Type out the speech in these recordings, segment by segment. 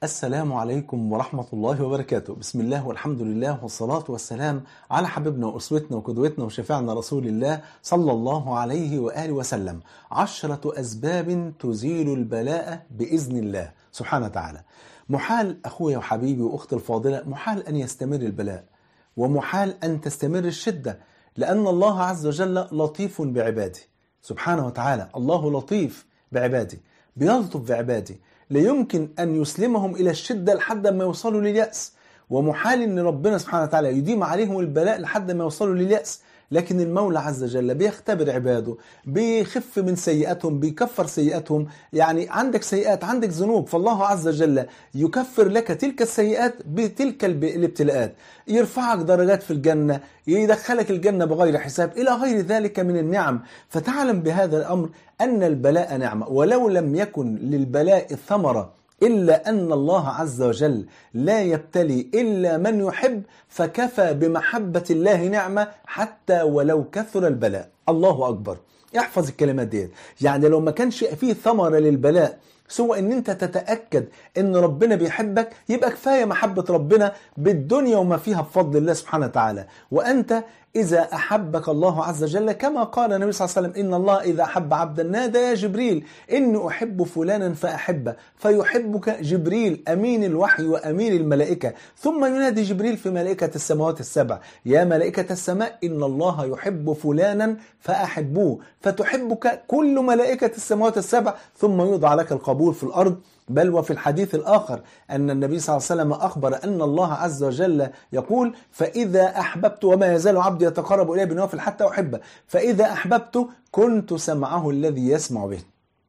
السلام عليكم ورحمة الله وبركاته. بسم الله والحمد لله والصلاة والسلام على حبيبنا وأسوتنا وقدوتنا وشفيعنا رسول الله صلى الله عليه وآله وسلم. 10 أسباب تزيل البلاء بإذن الله سبحانه وتعالى. محال أخويا وحبيبي وأختي الفاضلة، محال أن يستمر البلاء ومحال أن تستمر الشدة، لأن الله عز وجل لطيف بعباده سبحانه وتعالى. الله لطيف بعباده، بيلطف بعباده، لا يمكن أن يسلمهم إلى الشدة لحد ما يوصلوا لليأس، ومحال أن ربنا سبحانه وتعالى يديم عليهم البلاء لحد ما يوصلوا لليأس. لكن المولى عز وجل بيختبر عباده، بيخف من سيئاتهم، بيكفر سيئاتهم. يعني عندك سيئات، عندك ذنوب، فالله عز وجل يكفر لك تلك السيئات بتلك الابتلاءات، يرفعك درجات في الجنة، يدخلك الجنة بغير حساب، إلى غير ذلك من النعم. فتعلم بهذا الأمر أن البلاء نعمة، ولو لم يكن للبلاء ثمرة إلا أن الله عز وجل لا يبتلي إلا من يحب، فكفى بمحبة الله نعمة حتى ولو كثر البلاء. الله أكبر. احفظ الكلمات دي. يعني لو ما كانش فيه ثمرة للبلاء سوى ان انت تتأكد ان ربنا بيحبك، يبقى كفاية محبة ربنا بالدنيا وما فيها بفضل الله سبحانه وتعالى. وأنت إذا أحبك الله عز وجل كما قال النبي صلى الله عليه وسلم: إن الله إذا أحب عبدا نادى يا جبريل إني أحب فلانا فأحبه، فيحبك جبريل أمين الوحي وأمين الملائكة، ثم ينادي جبريل في ملائكة السماوات السبع: يا ملائكة السماء إن الله يحب فلانا فأحبوه، فتحبك كل ملائكة السماوات السبع، ثم يوضع لك القبول في الأرض. بل وفي الحديث الآخر أن النبي صلى الله عليه وسلم أخبر أن الله عز وجل يقول: فإذا أحببت، وما يزال عبدي يتقرب إلي بالنوافل حتى أحبه، فإذا أحببت كنت سمعه الذي يسمع به،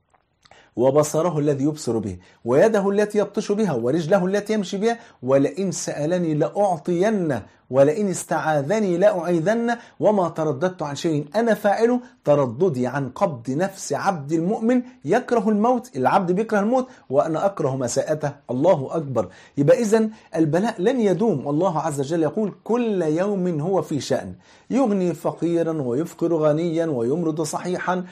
وبصره الذي يبصر به، ويده التي يبطش بها، ورجله التي يمشي بها، ولئن سألني لأعطينه، ولئن استعاذني لأعيذنه، وما ترددت عن شيء أنا فاعله ترددي عن قبض نفس عبد المؤمن يكره الموت. العبد بيكره الموت وأنا أكره مساءته. الله أكبر. يبقى إذن البلاء لن يدوم، والله عز وجل يقول: كل يوم هو في شأن، يغني فقيرا ويفقر غنيا ويمرض صحيحا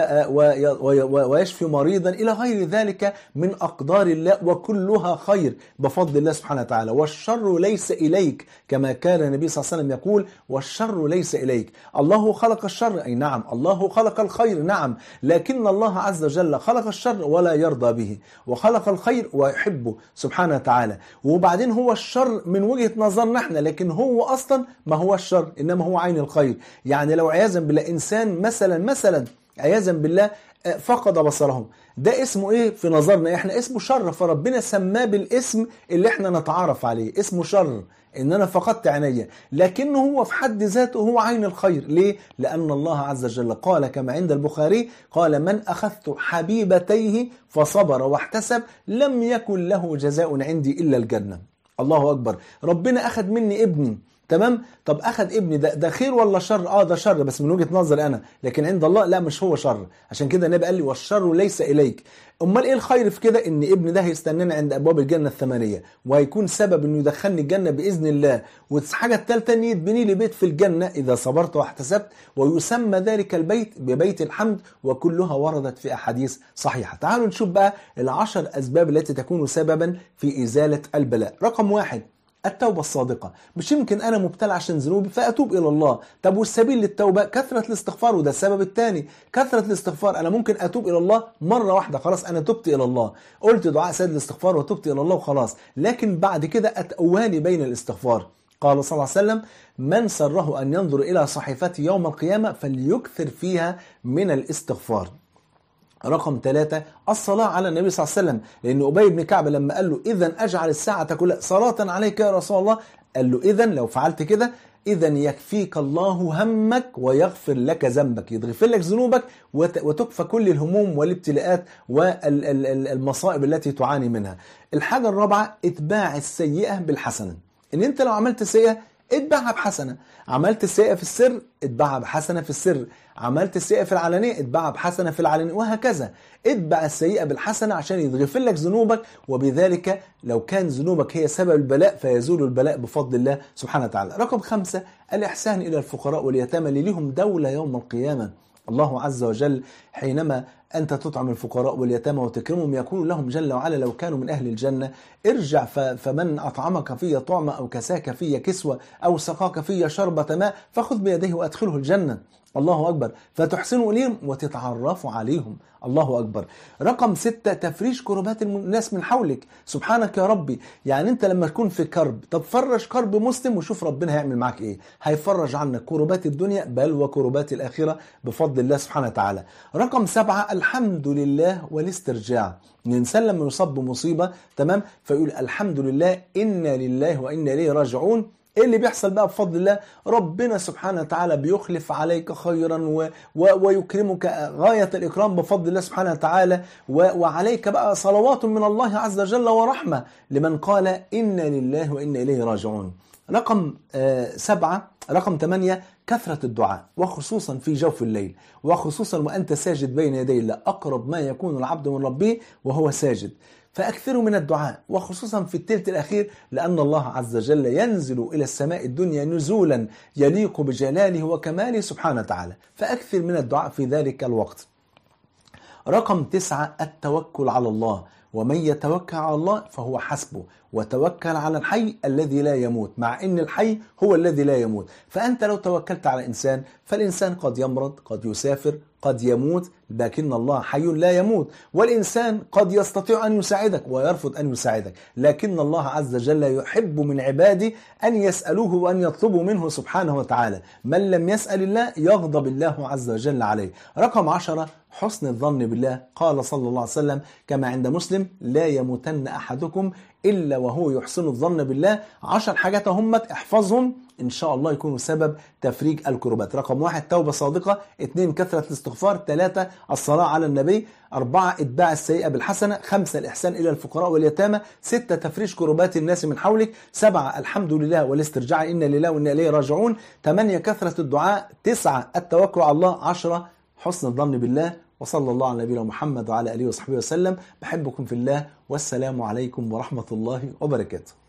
ويشفي مريضا، إلى غير ذلك من أقدار الله، وكلها خير بفضل الله سبحانه وتعالى. والشر ليس إليك، كما كان النبي صلى الله عليه وسلم يقول: والشر ليس إليك. الله خلق الشر، أي نعم، الله خلق الخير، نعم، لكن الله عز وجل خلق الشر ولا يرضى به، وخلق الخير ويحبه سبحانه وتعالى. وبعدين هو الشر من وجهة نظرنا احنا، لكن هو أصلا ما هو الشر، إنما هو عين الخير. يعني لو عياذا بالله إنسان مثلا عياذا بالله فقد بصرهم، ده اسمه ايه في نظرنا احنا؟ اسمه شر، فربنا سماه بالاسم اللي احنا نتعارف عليه، اسمه شر، ان انا فقدت عيني، لكنه هو في حد ذاته هو عين الخير. ليه؟ لان الله عز وجل قال كما عند البخاري: قال: من اخذت حبيبتيه فصبر واحتسب لم يكن له جزاء عندي الا الجنة. الله اكبر. ربنا اخذ مني ابني، تمام؟ طب أخذ ابني، ده خير ولا شر؟ ده شر، بس من وجهة نظري أنا، لكن عند الله لا، مش هو شر. عشان كده النبي قال لي: والشر ليس إليك. أمال إيه الخير في كده؟ إن ابني ده هيستناني عند أبواب الجنة الثمانية، وهيكون سبب إنه يدخلني الجنة بإذن الله. والحاجة الثالثة إن يتبني لي بيت في الجنة إذا صبرت واحتسبت، ويسمى ذلك البيت ببيت الحمد، وكلها وردت في أحاديث صحيحة. تعالوا نشوف بقى 10 أسباب التي تكون سببا في إزالة البلاء. رقم 1: التوبة الصادقة. مش يمكن أنا مبتلى عشان ذنوبي فأتوب إلى الله. طب والسبيل للتوبة؟ كثرة الاستغفار، وده السبب الثاني، كثرة الاستغفار. أنا ممكن أتوب إلى الله مرة واحدة، خلاص أنا تبت إلى الله، قلت دعاء سيد الاستغفار وتبت إلى الله وخلاص، لكن بعد كده أتوالي بين الاستغفار. قال صلى الله عليه وسلم: من سره أن ينظر إلى صحيفته يوم القيامة فليكثر فيها من الاستغفار. رقم 3: الصلاة على النبي صلى الله عليه وسلم، لأن أبي بن كعب لما قال له: إذن أجعل الساعة كلها صلاة عليك يا رسول الله، قال له: إذن لو فعلت كده إذن يكفيك الله همك ويغفر لك ذنبك، يغفر لك ذنوبك وتكفى كل الهموم والابتلاءات والمصائب التي تعاني منها. الحاجة الرابعة: اتباع السيئة بالحسنة. إن أنت لو عملت سيئة اتبعها بحسنة، عملت السيئة في السر اتبعها بحسنة في السر، عملت السيئة في العلانية اتبعها بحسنة في العلانية، وهكذا. اتبع السيئة بالحسنة عشان يتغفر لك ذنوبك، وبذلك لو كان ذنوبك هي سبب البلاء فيزول البلاء بفضل الله سبحانه وتعالى. رقم 5: الإحسان إلى الفقراء واليتامى اللي لهم دولة يوم القيامة. الله عز وجل حينما أنت تطعم الفقراء واليتامى وتكرمهم يكون لهم جل وعلا لو كانوا من أهل الجنة. ارجع فمن أطعمك في طعمة أو كساك في كسوة أو سقاك في شربة ماء فخذ بيده وأدخله الجنة. الله أكبر. فتحسنوا إليهم وتتعرفوا عليهم. الله أكبر. رقم 6 تفريج كربات الناس من حولك. سبحانك يا ربي، يعني أنت لما تكون في كرب، طب فرج كرب مسلم وشوف ربنا هيعمل معك إيه. هيفرج عنك كربات الدنيا بل وكربات الآخرة بفضل الله سبحانه وتعالى. رقم 7 الحمد لله والاسترجاع. الإنسان لما يصاب بمصيبة تمام فيقول الحمد لله إنا لله وإنا إليه راجعون. ايه اللي بيحصل بقى بفضل الله؟ ربنا سبحانه وتعالى بيخلف عليك خيرا ويكرمك غاية الإكرام بفضل الله سبحانه وتعالى، وعليك بقى صلوات من الله عز وجل ورحمة لمن قال إنا لله وإنا إليه راجعون. رقم 8 كثرة الدعاء، وخصوصا في جوف الليل، وخصوصا وأنت ساجد بين يدي الله، أقرب ما يكون العبد من ربه وهو ساجد. فأكثروا من الدعاء، وخصوصا في الثلث الأخير، لأن الله عز وجل ينزل إلى السماء الدنيا نزولا يليق بجلاله وكماله سبحانه وتعالى، فأكثر من الدعاء في ذلك الوقت. رقم 9 التوكل على الله، ومن يتوكل على الله فهو حسبه، وتوكل على الحي الذي لا يموت، مع ان الحي هو الذي لا يموت. فأنت لو توكلت على إنسان فالإنسان قد يمرض، قد يسافر، قد يموت، لكن الله حي لا يموت. والإنسان قد يستطيع أن يساعدك ويرفض أن يساعدك، لكن الله عز وجل يحب من عباده أن يسألوه وأن يطلبوا منه سبحانه وتعالى. من لم يسأل الله يغضب الله عز وجل عليه. رقم 10 حسن الظن بالله. قال صلى الله عليه وسلم كما عند مسلم لا يموتن أحدكم إلا وهو يحسن الظن بالله. 10 حاجات همت احفظهم إن شاء الله يكونوا سبب تفريج الكربات. رقم 1 توبة صادقة، 2 كثرة الاستغفار، 3 الصلاة على النبي، 4 إتباع السيئة بالحسنة، 5 الإحسان إلى الفقراء واليتامى، 6 تفريج كربات الناس من حولك، 7 الحمد لله والاسترجاع إنا لله وإنا إليه راجعون، 8 كثرة الدعاء، 9 التوكل على الله، 10 حسن الظن بالله. وصلى الله على نبينا محمد وعلى آله وصحبه وسلم. بحبكم في الله، والسلام عليكم ورحمة الله وبركاته.